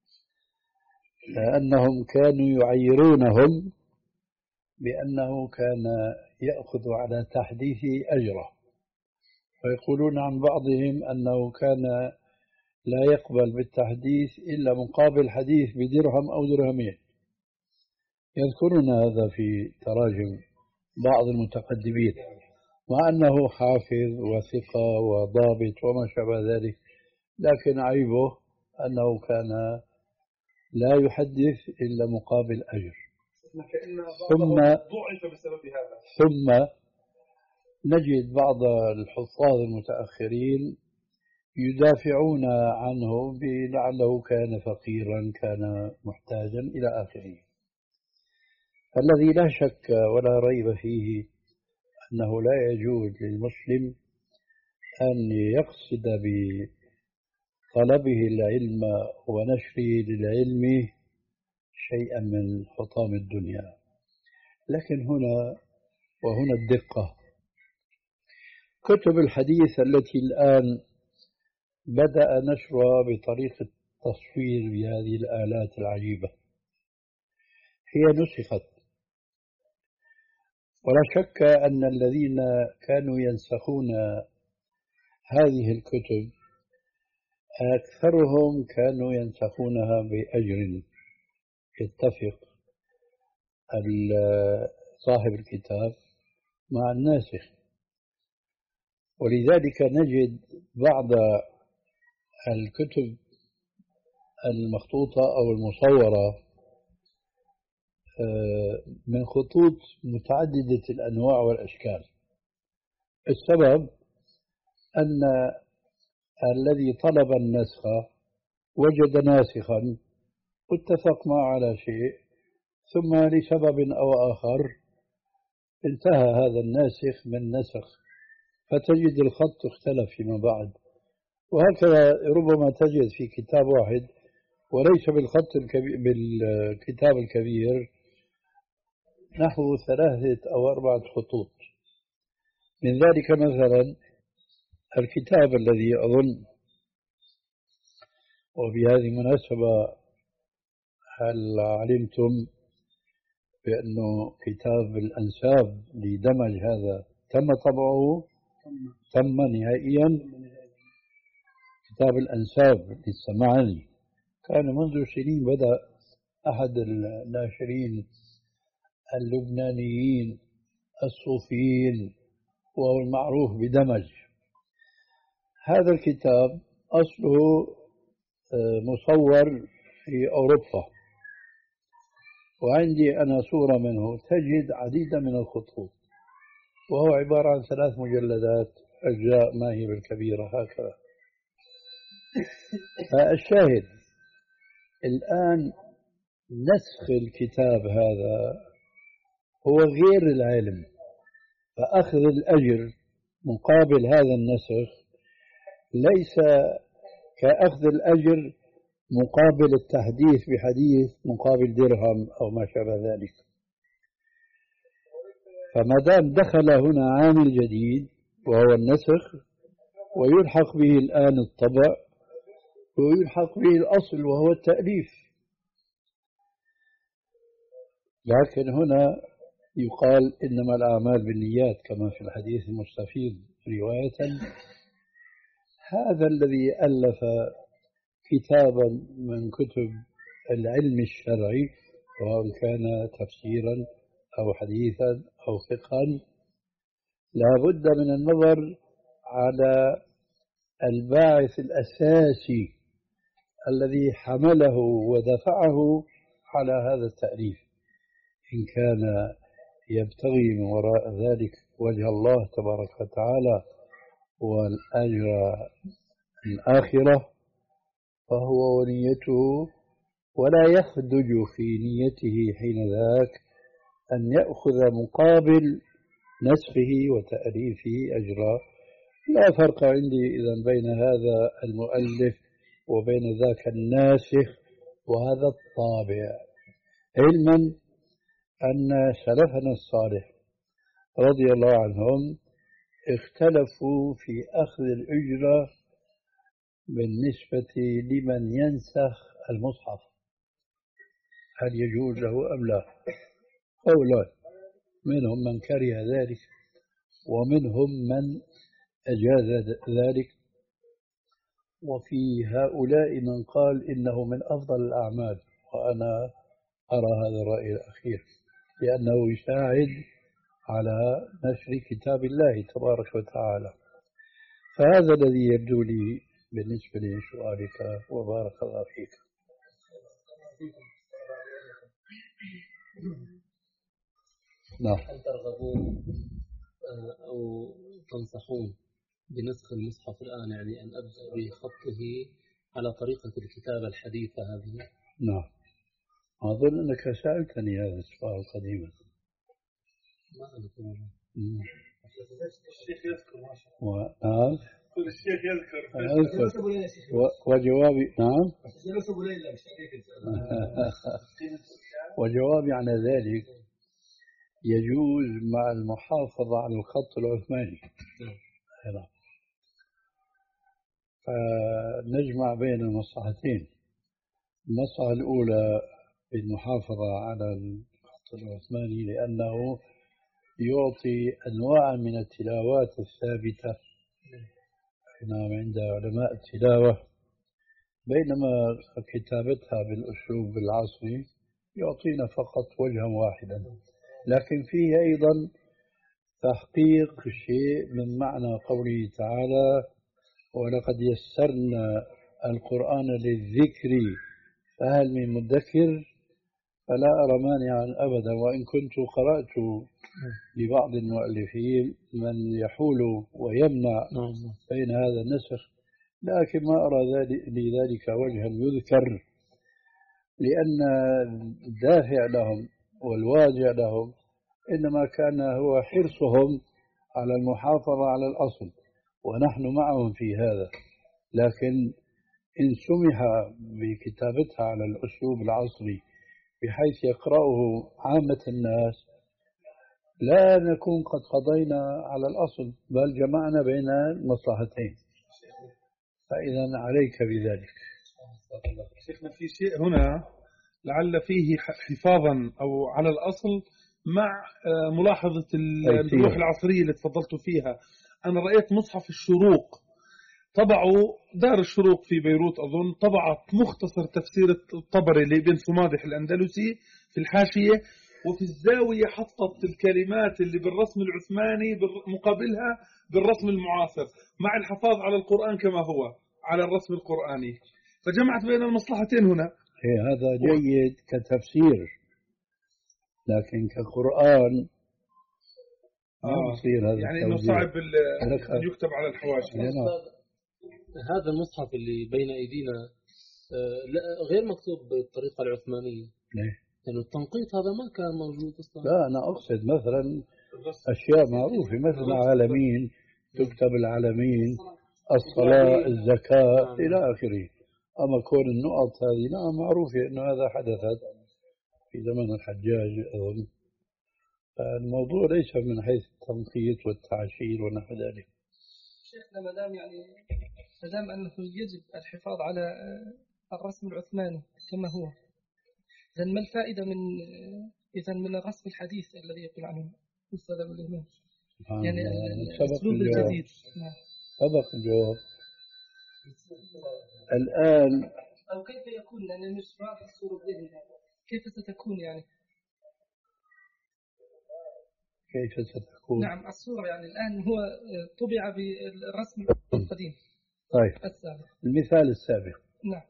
أنهم كانوا يعيرونهم بأنه كان يأخذ على تحديثه أجره، ويقولون عن بعضهم أنه كان لا يقبل بالتحديث إلا مقابل حديث بدرهم أو درهمين. يذكرون هذا في تراجم بعض المتقدمين، مع أنه حافظ وثقة وضابط وما شابه ذلك، لكن عيبه أنه كان لا يحدث إلا مقابل أجر. ثم ثم نجد بعض الحفاظ المتأخرين يدافعون عنه بلعله كان فقيرا، كان محتاجا إلى آخره. فالذي لا شك ولا ريب فيه أنه لا يجوز للمسلم أن يقصد بطلبه العلم ونشره للعلم شيئا من حطام الدنيا. لكن هنا وهنا الدقة: كتب الحديث التي الآن بدأ نشرها بطريقة التصوير بهذه الآلات العجيبة هي نسخت، ولا شك أن الذين كانوا ينسخون هذه الكتب أكثرهم كانوا ينسخونها بأجر يتفق صاحب الكتاب مع الناسخ. ولذلك نجد بعض الكتب المخطوطة أو المصورة من خطوط متعددة الأنواع والأشكال. السبب أن الذي طلب النسخ وجد ناسخا واتفق معه على شيء، ثم لسبب أو آخر انتهى هذا الناسخ من نسخ، فتجد الخط اختلف فيما بعد. وهكذا ربما تجد في كتاب واحد وليس بالخط الكبير بالكتاب الكبير نحو ثلاثة أو أربعة خطوط. من ذلك مثلا الكتاب الذي أظن، وبهذه المناسبة هل علمتم بأنه كتاب الأنساب لدمج هذا تم طبعه؟ تم نهائيا. كتاب الأنساب للسمعاني كان منذ سنين بدأ أحد الناشرين اللبنانيين الصوفيين وهو المعروف بدمج. هذا الكتاب أصله مصور في أوروبا، وعندي أنا صورة منه تجد عديدا من الخطوط، وهو عبارة عن ثلاث مجلدات أجزاء ما هي بالكبيرة هكذا. فالشاهد الآن نسخ الكتاب هذا هو غير العلم، فأخذ الأجر مقابل هذا النسخ ليس كأخذ الأجر مقابل التحديث بحديث مقابل درهم أو ما شابه ذلك. فما دام دخل هنا عامل جديد وهو النسخ ويلحق به الآن الطبع ويلحق به الأصل وهو التأليف، لكن هنا يقال إنما الأعمال بالنيات كما في الحديث المستفيض رواية. هذا الذي ألف كتابا من كتب العلم الشرعي سواء كان تفسيرا أو حديثا أو فقها لا بد من النظر على الباعث الأساسي الذي حمله ودفعه على هذا التأليف، إن كان يبتغي من وراء ذلك وجه الله تبارك وتعالى والأجر الآخرة فهو ونيته، ولا يخدج في نيته حين ذاك أن يأخذ مقابل نسخه وتأليفه أجرا. لا فرق عندي إذن بين هذا المؤلف وبين ذاك الناسخ وهذا الطابع، علما أن سلفنا الصالح رضي الله عنهم اختلفوا في أخذ الأجرة بالنسبة لمن ينسخ المصحف، هل يجوز له أم لا؟ قولان، منهم من كره ذلك ومنهم من أجاز ذلك، وفي هؤلاء من قال إنه من أفضل الأعمال، وأنا أرى هذا الرأي الأخير لأنه يساعد على نشر كتاب الله تبارك وتعالى. فهذا الذي يبدو لي بالنسبة لسؤالك، وبارك الله فيك. نعم. هل ترغبون أو تنصحون بنسخ المصحف الآن، يعني أن أبدأ بخطه على طريقة الكتابة الحديثة هذه؟ نعم، أظن أنك سألتني هذا السؤال قديما. ما أذكر. الشيخ يذكر ما شاء الله. نعم. كل الشيخ يذكر. أذكر. وجوابي نعم. وجوابي على ذلك يجوز مع المحافظة على الخط العثماني. نعم. فنجمع بين المصلحتين، المصلحة الأولى بالمحافظة على الخط العثماني لأنه يعطي أنواع من التلاوات الثابتة نعم عند علماء التلاوة، بينما كتابتها بالأسلوب العصري يعطينا فقط وجها واحدا، لكن فيه أيضا تحقيق شيء من معنى قوله تعالى ولقد يسرنا القرآن للذكر فهل من مدكر، فلا أرى مانعا أبدا، وإن كنت قرأت لبعض المؤلفين من يحول ويمنع بين هذا النسخ، لكن ما أرى لذلك وجها يذكر، لأن الدافع لهم والواجع لهم إنما كان هو حرصهم على المحافظة على الأصل، ونحن معهم في هذا، لكن إن سمح بكتابتها على الأسلوب العصري بحيث يقرأه عامة الناس لا نكون قد قضينا على الأصل، بل جمعنا بين المصلحتين، فإذا عليك بذلك. شيخنا في شيء هنا لعل فيه حفاظا أو على الأصل مع ملاحظة الروح العصرية اللي تفضلت فيها. أنا رأيت مصحف الشروق طبعوا دار الشروق في بيروت أظن، طبعت مختصر تفسير الطبري لابن صمادح الأندلسي في الحاشية، وفي الزاوية حطت الكلمات اللي بالرسم العثماني مقابلها بالرسم المعاصر مع الحفاظ على القرآن كما هو على الرسم القرآني، فجمعت بين المصلحتين هنا. هذا جيد كتفسير، لكن كقرآن آه. هذا يعني إنه صعب أن يكتب على الحواشي. هذا المصحف اللي بين أيدينا غير مكتوب بالطريقة العثمانية. ليه؟ لأنه التنقيط هذا ما كان موجود أصلا. لا، أنا أقصد مثلا أشياء معروفة مثل العالمين تكتب العلمين، الصلاة، الزكاة إلى آخره. أما كون النقط هذه نعم معروفة أنه هذا حدثت في زمن الحجاج أظن. فالموضوع ليس من حيث التنقيط والتعشير ونحو ذلك. شيخنا ما دام يعني ما دام أنه يجب الحفاظ على الرسم العثماني كما هو، إذا ما الفائدة من إذا من الرسم الحديث الذي يقول عنه أستاذ أبو الإمام؟ يعني الأسلوب الجديد. سبق الجواب. الآن أو كيف يكون، لأن مش واضح الصورة الذهنية، كيف ستكون يعني؟ كيف ستكون؟ نعم الصورة يعني الآن هو طبع بالرسم القديم. طيب السابق. المثال السابق. نعم.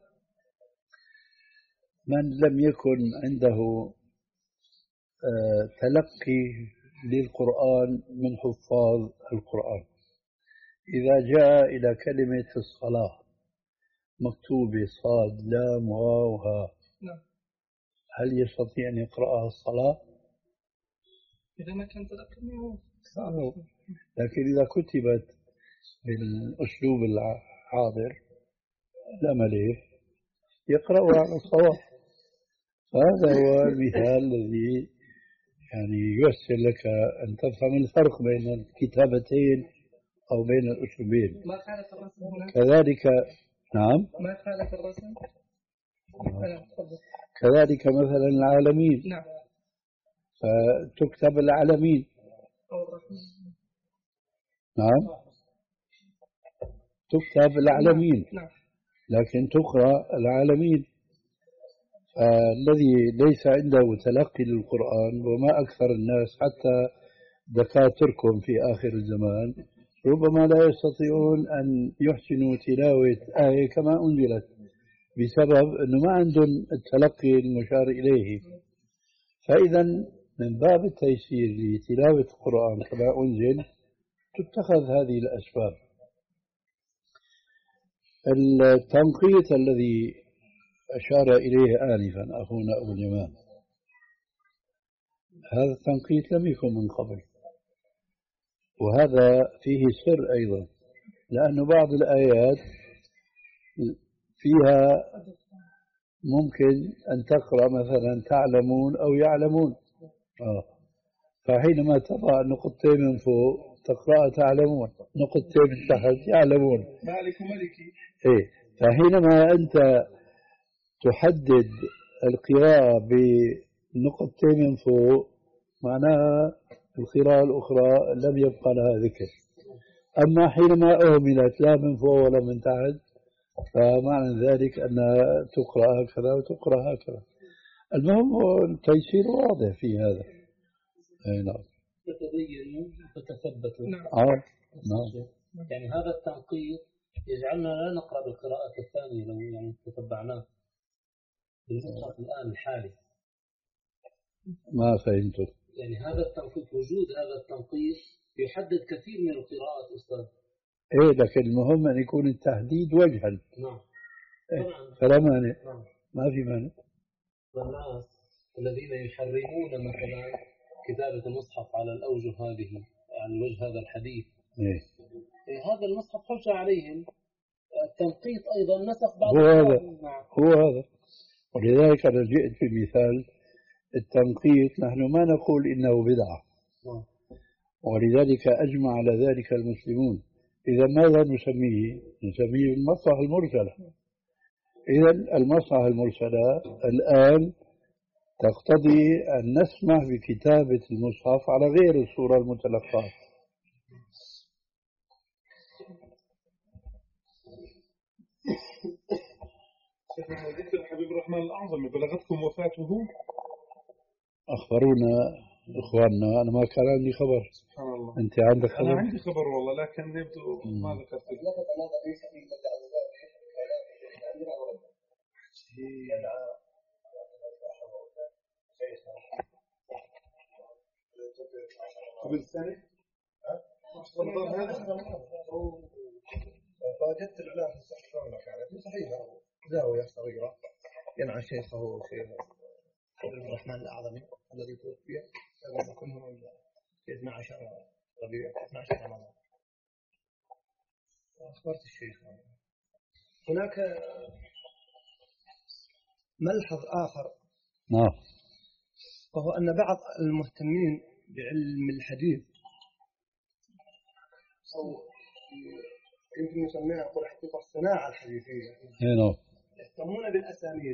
من لم يكن عنده آه تلقي للقرآن من حفاظ القرآن، إذا جاء إلى كلمة الصلاة مكتوبة صاد لام واو ها، نعم. هل يستطيع أن يقرأها الصلاة؟ إذا ما كان تلقي منه صعب. لكن إذا كتبت بالأسلوب الحاضر الأملي يقرأها على الصواب. هذا هو المثال الذي يعني ييسر لك أن تفهم الفرق بين الكتابتين أو بين الأسلوبين. ما خالف الرسم هنا؟ كذلك نعم ما خالف الرسم؟ نعم. كذلك مثلا العالمين. نعم. فتكتب العالمين. نعم تكتب العالمين. نعم. لكن تقرأ العالمين. الذي ليس عنده تلقي للقرآن، وما أكثر الناس حتى دكاتركم في آخر الزمان ربما لا يستطيعون أن يحسنوا تلاوة آية كما أنزلت بسبب أنه ما عندهم التلقي المشار إليه. فإذا من باب التيسير لتلاوة القرآن كما أنزل تتخذ هذه الأسباب. التنقيط الذي أشار إليه آنفا أخونا أبو اليمان، هذا التنقيط لم يكن من قبل، وهذا فيه سر أيضا، لأن بعض الآيات فيها ممكن أن تقرأ مثلا تعلمون أو يعلمون، آه. فحينما تضع نقطتين من فوق تقرأ تعلمون، نقطتين من تحت يعلمون. مالك ملكي. إيه، فحينما أنت تحدد القراءة بنقطتين من فوق معناها القراءة الأخرى لم يبقى لها ذكر. أما حينما أهملت لا من فوق ولا من تحت فمعنى ذلك أنها تقرأ هكذا وتقرأ هكذا. المهم هو التيسير واضح في هذا. أي نعم. تتبينوا وتثبتوا. نعم. آه. نعم. يعني هذا التنقيط يجعلنا لا نقرأ بالقراءة الثانية لو يعني تتبعناه بالمصحف الآن الحالي. ما فهمته. يعني هذا التنقيط، وجود هذا التنقيط يحدد كثير من القراءات أستاذ. إيه، لكن المهم أن يكون التحديد وجها. نعم. إيه. طبعا. فلا مانع. نعم. ما في مانع. والناس الذين يحرمون مثلا كتابة المصحف على الأوجه هذه، على الوجه هذا الحديث. إيه. إيه، هذا المصحف حجة عليهم. التنقيط أيضا نسخ بعض هو هذا. نعم. هو هذا. ولذلك أنا جئت في مثال التنقيط، نحن ما نقول إنه بدعة. نعم. ولذلك أجمع على ذلك المسلمون. إذا ماذا نسميه؟ نسميه المصلحة المرسلة. إذا المصلحة المرسلة الآن تقتضي أن نسمح بكتابة المصحف على غير الصورة المتلقاة. ذكر حبيب الرحمن الأعظم بلغتكم وفاته؟ أخبرونا إخواننا، أنا ما كان عندي خبر. سبحان الله. أنت عندك خبر؟ أنا عندي خبر والله، لكن يبدو ما ذكرت. قبل سنة؟ رمضان هذا؟ فوجدت الإعلان في الصحيفة كانت صحيحة، زاوية صغيرة ينعى شيخه شيخ حبيب الرحمن الأعظمي الذي توفي لم يكن هو اثنا عشر ربيع اثنا عشر رمضان. أخبرت الشيخ. هناك ملحظ آخر، نعم، وهو أن بعض المهتمين بعلم الحديث أو يمكن نسميها نقول حقيقة الصناعة الحديثية نعم، يهتمون بالأسانيد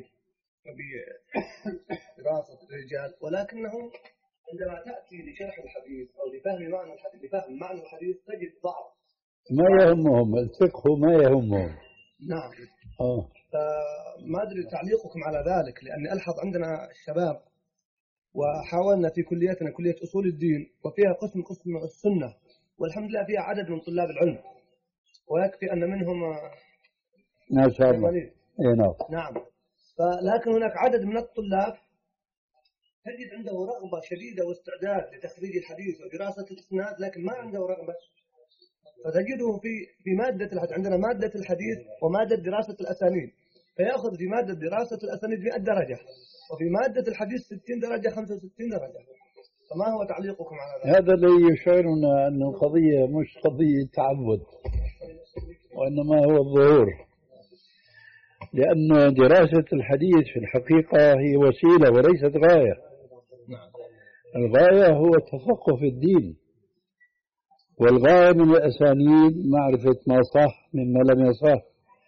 وبدراسة الرجال، ولكنهم عندما تأتي لشرح الحديث أو لفهم معنى الحديث لفهم معنى الحديث تجد ضعف. ما يهمهم الفقه، ما يهمهم. نعم. آه. فما أدري تعليقكم على ذلك، لأني ألحظ عندنا الشباب وحاولنا في كليتنا كلية أصول الدين وفيها قسم قسم السنة، والحمد لله فيها عدد من طلاب العلم ويكفي أن منهم ما شاء الله. نعم. نعم. فلكن هناك عدد من الطلاب تجد عنده رغبة شديدة واستعداد لتخريج الحديث ودراسة الإسناد، لكن ما عنده رغبة. فتجده في في مادة الحديث، عندنا مادة الحديث ومادة دراسة الأسانيد، فيأخذ في مادة دراسة الأسانيد مئة درجة، وفي مادة الحديث ستين درجة خمسة وستين درجة. فما هو تعليقكم على ذلك؟ هذا اللي يشعرنا أن القضية مش قضية تعبد، وإنما هو الظهور، لأن دراسة الحديث في الحقيقة هي وسيلة وليست غاية. الغاية هو التفقه في الدين، والغاية من الأسانيد معرفة ما صح مما لم يصح.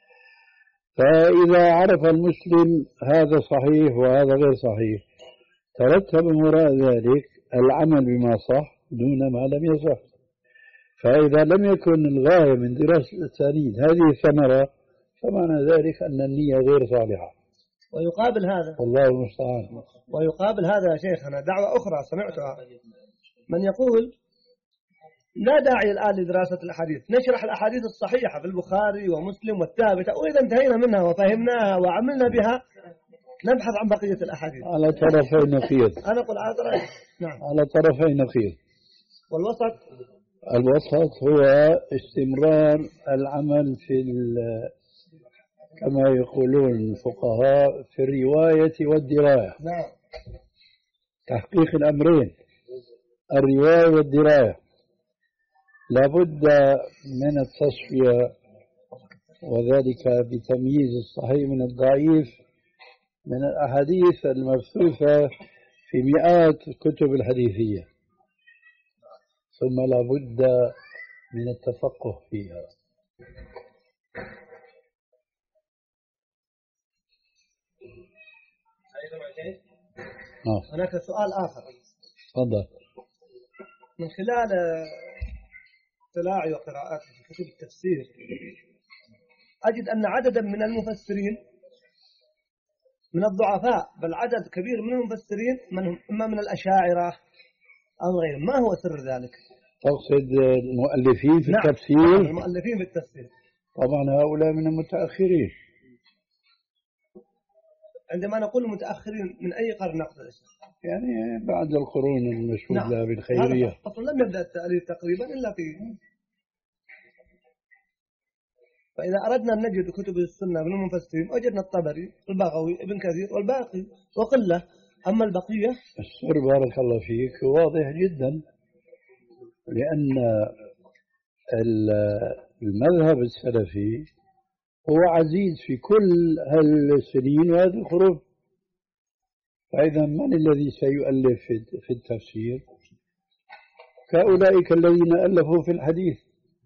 فإذا عرف المسلم هذا صحيح وهذا غير صحيح، ترتب وراء ذلك العمل بما صح دون ما لم يصح. فإذا لم يكن الغاية من دراسة الأسانيد هذه الثمرة، فمعنى ذلك أن النية غير صالحة. ويقابل هذا والله المستعان. ويقابل هذا يا شيخنا دعوة أخرى سمعتها، من يقول لا داعي الآن لدراسة الأحاديث، نشرح الأحاديث الصحيحة في البخاري ومسلم والثابتة، وإذا انتهينا منها وفهمناها وعملنا بها نبحث عن بقية الأحاديث. على طرفي نقيض. أنا أقول على طرفي. نعم. على طرفي نقيض. والوسط الوسط هو استمرار العمل في كما يقولون الفقهاء في الرواية والدراية. نعم. تحقيق الأمرين، الرواية والدراية. لابد من التصفية، وذلك بتمييز الصحيح من الضعيف من الأحاديث المبثوثة في مئات كتب الحديثية، ثم لابد من التفقه فيها. هناك سؤال آخر. تفضل. من خلال اطلاعي وقراءاتي في كتب التفسير أجد أن عددا من المفسرين من الضعفاء، بل عدد كبير من المفسرين من إما من الأشاعرة أو غيرهم. ما هو سر ذلك؟ تقصد المؤلفين في نعم. التفسير؟ المؤلفين في التفسير. طبعا هؤلاء من المتأخرين. عندما نقول متأخرين من أي قرن نقصد؟ يعني بعد القرون المشهود نعم. لها بالخيرية. أصلا لم يبدأ التأليف تقريبا إلا في. فإذا أردنا أن نجد كتب السنة من المفسرين وجدنا الطبري، البغوي، ابن كثير والباقي وقلة. أما البقية السر بارك الله فيك واضح جدا، لأن المذهب السلفي هو عزيز في كل هالسنين وهذه القرون. فإذا من الذي سيؤلف في التفسير؟ كأولئك الذين ألفوا في الحديث.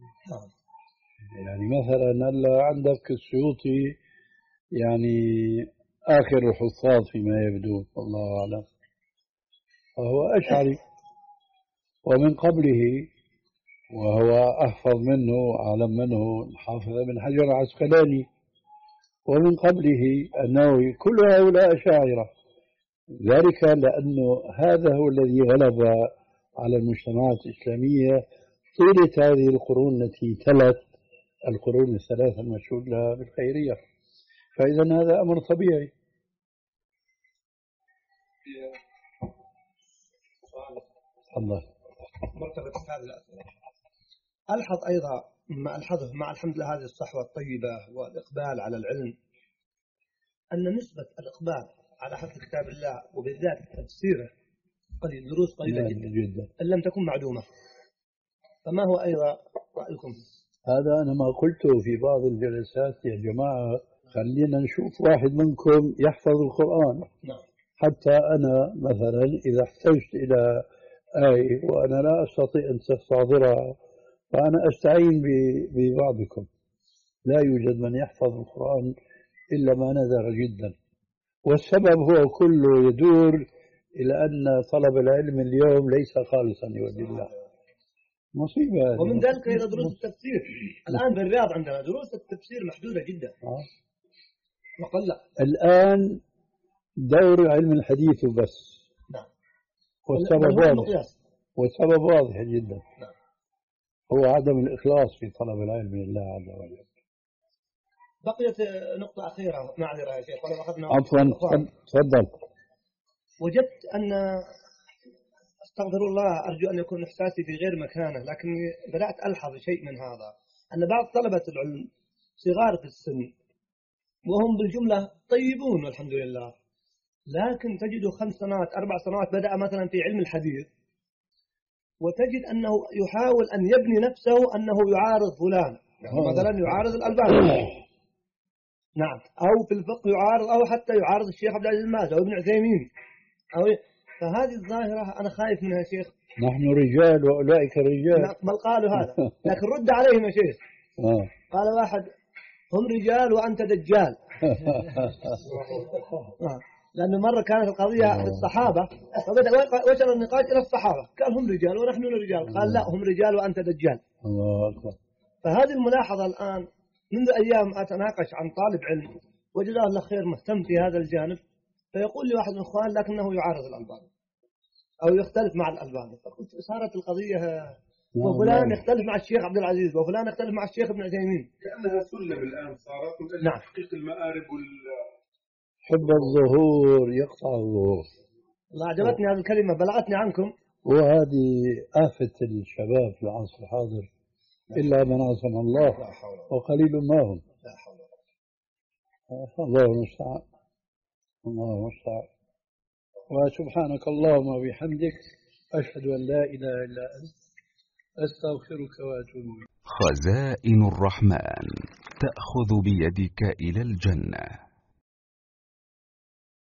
يعني مثلا عندك السيوطي، يعني آخر الحفاظ فيما يبدو والله أعلم، فهو أشعري، ومن قبله وهو أحفظ منه وأعلم منه الحافظ بن حجر العسقلاني، ومن قبله النووي، كل هؤلاء أشاعرة. ذلك لأنه هذا هو الذي غلب على المجتمعات الإسلامية طيلة هذه القرون التي تلت القرون الثلاثة المشهود لها بالخيرية. فإذا هذا أمر طبيعي. الله. مرتبة هذه الأسئلة ألحظ أيضا ما ألحظه مع الحمد لله هذه الصحوة الطيبة والإقبال على العلم، أن نسبة الإقبال على حفظ كتاب الله وبالذات تفسيره قليل، دروس قليلة جدا, جدا إن لم تكن معدومة. فما هو أيضا رأيكم؟ هذا أنا ما قلته في بعض الجلسات. يا جماعة خلينا نشوف واحد منكم يحفظ القرآن. حتى أنا مثلا إذا احتجت إلى آية وأنا لا أستطيع أن أستحضرها فأنا أستعين ببعضكم. لا يوجد من يحفظ القرآن إلا ما نذر جدا، والسبب هو كله يدور إلى أن طلب العلم اليوم ليس خالصا لوجه الله. مصيبة. ومن ذلك إلى دروس التفسير. الآن في الرياض عندنا دروس التفسير محدودة جدا. آه. وقلة. الآن دور علم الحديث بس. نعم. والسبب واضح. والسبب واضح جدا. نعم. هو عدم الإخلاص في طلب العلم لله عز وجل. بقيت نقطة أخيرة، معذرة يا شيخ، ولو أخذنا عفوا تفضل. وجدت أن استغفر الله، أرجو أن يكون إحساسي في غير مكانه، لكني بدأت ألحظ شيء من هذا، أن بعض طلبة العلم صغار في السن وهم بالجملة طيبون والحمد لله، لكن تجد خمس سنوات أربع سنوات بدأ مثلا في علم الحديث، وتجد أنه يحاول أن يبني نفسه أنه يعارض فلان، مثلا يعارض الألباني، نعم، أو في الفقه يعارض، أو حتى يعارض الشيخ عبد العزيز باز أو ابن عثيمين، أو فهذه الظاهرة أنا خايف منها يا شيخ. نحن رجال وأولئك رجال. بل قالوا هذا، لكن رد عليهم يا شيخ. آه. قال واحد هم رجال وأنت دجال. لأنه مرة كانت القضية في الصحابة، فبدأ وصل النقاش إلى الصحابة، قال هم رجال ونحن رجال، قال لا هم رجال وأنت دجال. الله أكبر. فهذه الملاحظة الآن منذ أيام أتناقش عن طالب علم وجزاه الله خير مهتم في هذا الجانب، فيقول لي واحد من الإخوان لكنه يعارض الألباني أو يختلف مع الألباني، فقلت صارت القضية وفلان يختلف مع الشيخ عبد العزيز وفلان يختلف مع الشيخ ابن عثيمين، كأنها سلم الآن صارت من أجل نعم. تحقيق المآرب وال حب الظهور يقطع الظهور. الله أعجبتني هذه الكلمة، بلغتني عنكم. وهذه آفة الشباب في العصر الحاضر، إلا من عصم الله وقليل ما هم. الله المستعان. الله المستعان. وسبحانك اللهم وبحمدك أشهد أن لا إله إلا أنت أستغفرك وأتوب إليك. خزائن الرحمن تأخذ بيدك إلى الجنة.